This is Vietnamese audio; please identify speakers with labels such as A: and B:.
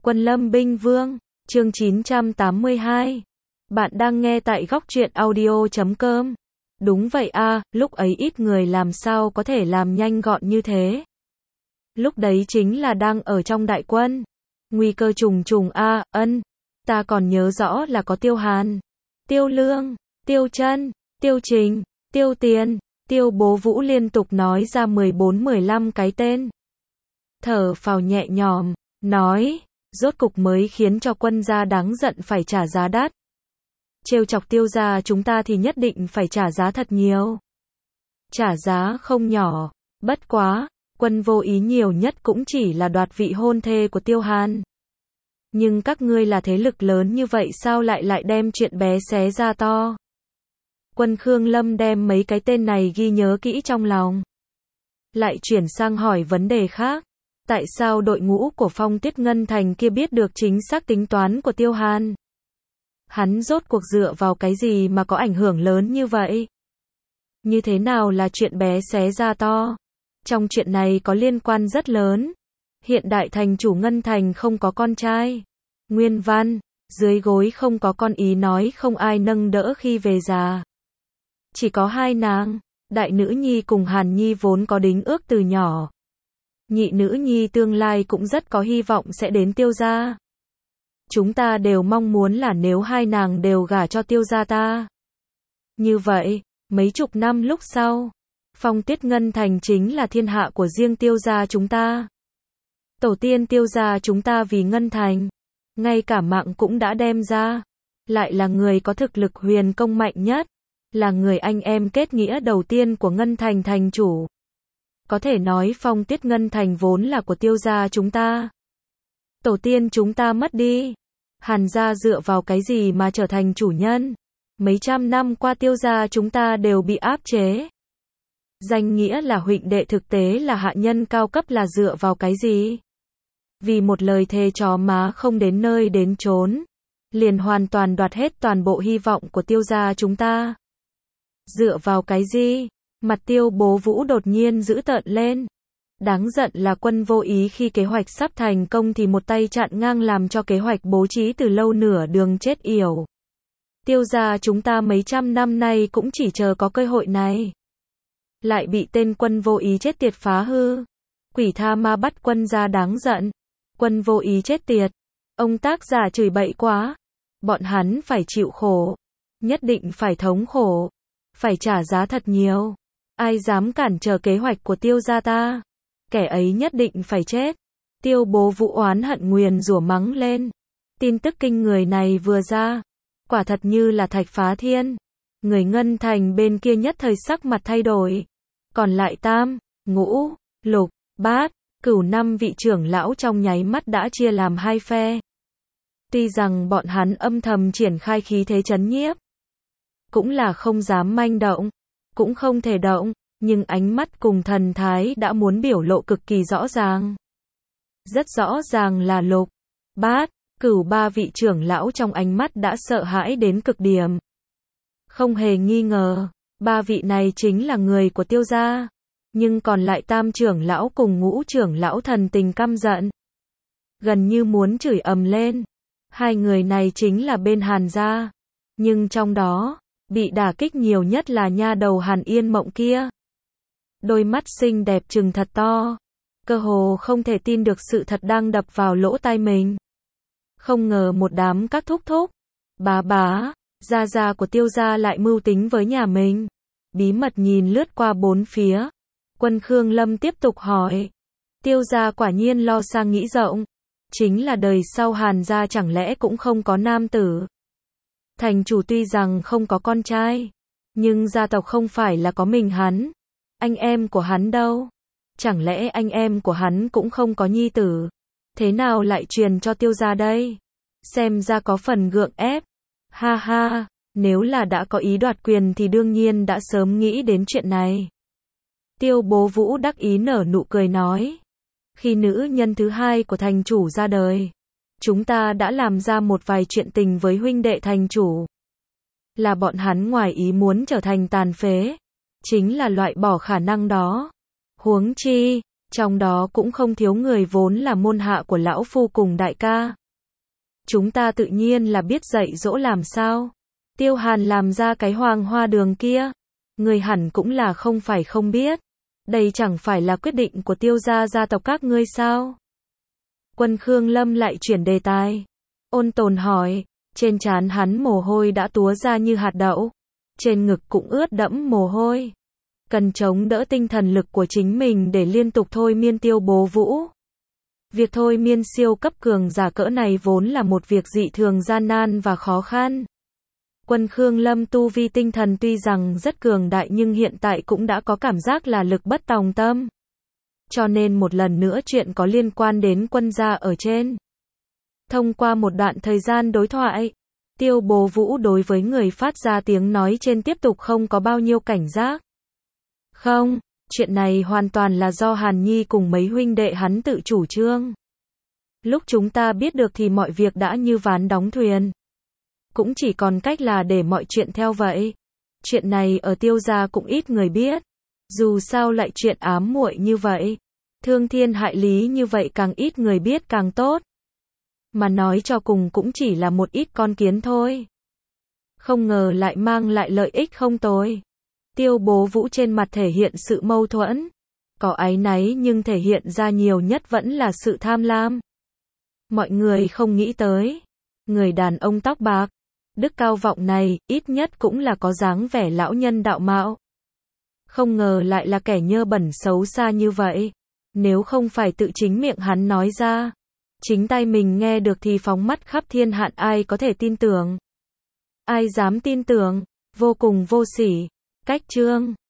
A: Quân Lâm Binh Vương, chương 982. Bạn đang nghe tại góc truyện audio.com. Đúng vậy a, lúc ấy ít người làm sao có thể làm nhanh gọn như thế. Lúc đấy chính là đang ở trong đại quân. Nguy cơ trùng trùng a, ta còn nhớ rõ là có Tiêu Hàn, Tiêu Lương, Tiêu Chân, Tiêu Trình, Tiêu Tiền, Tiêu Bố Vũ liên tục nói ra 14-15 cái tên. Thở phào nhẹ nhõm, nói, rốt cục mới khiến cho quân gia đáng giận phải trả giá đắt. Trêu chọc Tiêu gia chúng ta thì nhất định phải trả giá thật nhiều. Trả giá không nhỏ, bất quá, quân vô ý nhiều nhất cũng chỉ là đoạt vị hôn thê của Tiêu Hàn. Nhưng các ngươi là thế lực lớn như vậy sao lại đem chuyện bé xé ra to. Quân Khương Lâm đem mấy cái tên này ghi nhớ kỹ trong lòng. Lại chuyển sang hỏi vấn đề khác. Tại sao đội ngũ của Phong Tuyết Ngân Thành kia biết được chính xác tính toán của Tiêu Hàn? Hắn rốt cuộc dựa vào cái gì mà có ảnh hưởng lớn như vậy? Như thế nào là chuyện bé xé ra to? Trong chuyện này có liên quan rất lớn. Hiện đại thành chủ Ngân Thành không có con trai. Nguyên văn, dưới gối không có con ý nói không ai nâng đỡ khi về già. Chỉ có hai nàng, đại nữ nhi cùng Hàn Nhi vốn có đính ước từ nhỏ. Nhị nữ nhi tương lai cũng rất có hy vọng sẽ đến Tiêu gia. Chúng ta đều mong muốn là nếu hai nàng đều gả cho Tiêu gia ta. Như vậy, mấy chục năm lúc sau, Phong Tuyết Ngân Thành chính là thiên hạ của riêng Tiêu gia chúng ta. Tổ tiên Tiêu gia chúng ta vì Ngân Thành, ngay cả mạng cũng đã đem ra. Lại là người có thực lực huyền công mạnh nhất, là người anh em kết nghĩa đầu tiên của Ngân Thành thành chủ. Có thể nói Phong Tuyết Ngân Thành vốn là của Tiêu gia chúng ta. Tổ tiên chúng ta mất đi. Hàn gia dựa vào cái gì mà trở thành chủ nhân? Mấy trăm năm qua Tiêu gia chúng ta đều bị áp chế. Danh nghĩa là huynh đệ thực tế là hạ nhân cao cấp là dựa vào cái gì? Vì một lời thề chó má không đến nơi đến chốn, liền hoàn toàn đoạt hết toàn bộ hy vọng của Tiêu gia chúng ta. Dựa vào cái gì? Mặt Tiêu Bố Vũ đột nhiên dữ tợn lên. Đáng giận là quân vô ý khi kế hoạch sắp thành công thì một tay chặn ngang làm cho kế hoạch bố trí từ lâu nửa đường chết yểu. Tiêu gia chúng ta mấy trăm năm nay cũng chỉ chờ có cơ hội này. Lại bị tên quân vô ý chết tiệt phá hư. Quỷ tha ma bắt quân gia đáng giận. Quân vô ý chết tiệt. Ông tác giả chửi bậy quá. Bọn hắn phải chịu khổ. Nhất định phải thống khổ. Phải trả giá thật nhiều. Ai dám cản trở kế hoạch của Tiêu gia ta? Kẻ ấy nhất định phải chết. Tiêu Bố Vũ oán hận nguyền rủa mắng lên. Tin tức kinh người này vừa ra, quả thật như là thạch phá thiên. Người Ngân Thành bên kia nhất thời sắc mặt thay đổi. Còn lại tam, ngũ, lục, bát, cửu năm vị trưởng lão trong nháy mắt đã chia làm hai phe. Tuy rằng bọn hắn âm thầm triển khai khí thế trấn nhiếp, cũng là không dám manh động, cũng không thể động, nhưng ánh mắt cùng thần thái đã muốn biểu lộ cực kỳ rõ ràng. Rất rõ ràng là lục, bát, cửu ba vị trưởng lão trong ánh mắt đã sợ hãi đến cực điểm. Không hề nghi ngờ, ba vị này chính là người của Tiêu gia, nhưng còn lại tam trưởng lão cùng ngũ trưởng lão thần tình căm giận. Gần như muốn chửi ầm lên. Hai người này chính là bên Hàn gia, nhưng trong đó, bị đả kích nhiều nhất là nha đầu Hàn Yên Mộng kia. Đôi mắt xinh đẹp trừng thật to, cơ hồ không thể tin được sự thật đang đập vào lỗ tai mình. Không ngờ một đám các thúc thúc, bá, gia gia của Tiêu gia lại mưu tính với nhà mình. Bí mật nhìn lướt qua bốn phía. Quân Khương Lâm tiếp tục hỏi. Tiêu gia quả nhiên lo sang nghĩ rộng. Chính là đời sau Hàn gia chẳng lẽ cũng không có nam tử. Thành chủ tuy rằng không có con trai, nhưng gia tộc không phải là có mình hắn. Anh em của hắn đâu? Chẳng lẽ anh em của hắn cũng không có nhi tử? Thế nào lại truyền cho Tiêu gia đây? Xem ra có phần gượng ép. Ha ha, nếu là đã có ý đoạt quyền thì đương nhiên đã sớm nghĩ đến chuyện này. Tiêu Bố Vũ đắc ý nở nụ cười nói. Khi nữ nhân thứ hai của thành chủ ra đời, chúng ta đã làm ra một vài chuyện tình với huynh đệ thành chủ. Là bọn hắn ngoài ý muốn trở thành tàn phế. Chính là loại bỏ khả năng đó. Huống chi, Trong đó cũng không thiếu người vốn là môn hạ của lão phu cùng đại ca. Chúng ta tự nhiên là biết dạy dỗ làm sao. Tiêu Hàn làm ra cái Hoàng Hoa Đường kia, người hẳn cũng là không phải không biết. Đây chẳng phải là quyết định của Tiêu gia gia tộc các ngươi sao? Quân Khương Lâm lại chuyển đề tài. Ôn Tồn hỏi, trên trán hắn mồ hôi đã túa ra như hạt đậu, trên ngực cũng ướt đẫm mồ hôi. Cần chống đỡ tinh thần lực của chính mình để liên tục thôi miên Tiêu Bố Vũ. Việc thôi miên siêu cấp cường giả cỡ này vốn là một việc dị thường gian nan và khó khăn. Quân Khương Lâm tu vi tinh thần tuy rằng rất cường đại nhưng hiện tại cũng đã có cảm giác là lực bất tòng tâm. Cho nên một lần nữa chuyện có liên quan đến quân gia ở trên. Thông qua một đoạn thời gian đối thoại, Tiêu Bố Vũ đối với người phát ra tiếng nói trên tiếp tục không có bao nhiêu cảnh giác. Không, chuyện này hoàn toàn là do Hàn Nhi cùng mấy huynh đệ hắn tự chủ trương. Lúc chúng ta biết được thì mọi việc đã như ván đóng thuyền. Cũng chỉ còn cách là để mọi chuyện theo vậy. Chuyện này ở Tiêu gia cũng ít người biết. Dù sao lại chuyện ám muội như vậy, thương thiên hại lý như vậy càng ít người biết càng tốt. Mà nói cho cùng cũng chỉ là một ít con kiến thôi. Không ngờ lại mang lại lợi ích không tồi. Tiêu Bố Vũ trên mặt thể hiện sự mâu thuẫn. Có áy náy nhưng thể hiện ra nhiều nhất vẫn là sự tham lam. Mọi người không nghĩ tới. Người đàn ông tóc bạc, đức cao vọng này, ít nhất cũng là có dáng vẻ lão nhân đạo mạo. Không ngờ lại là kẻ nhơ bẩn xấu xa như vậy. Nếu không phải tự chính miệng hắn nói ra, chính tay mình nghe được thì phóng mắt khắp thiên hạn ai có thể tin tưởng. Ai dám tin tưởng, vô cùng vô sỉ. Cách chương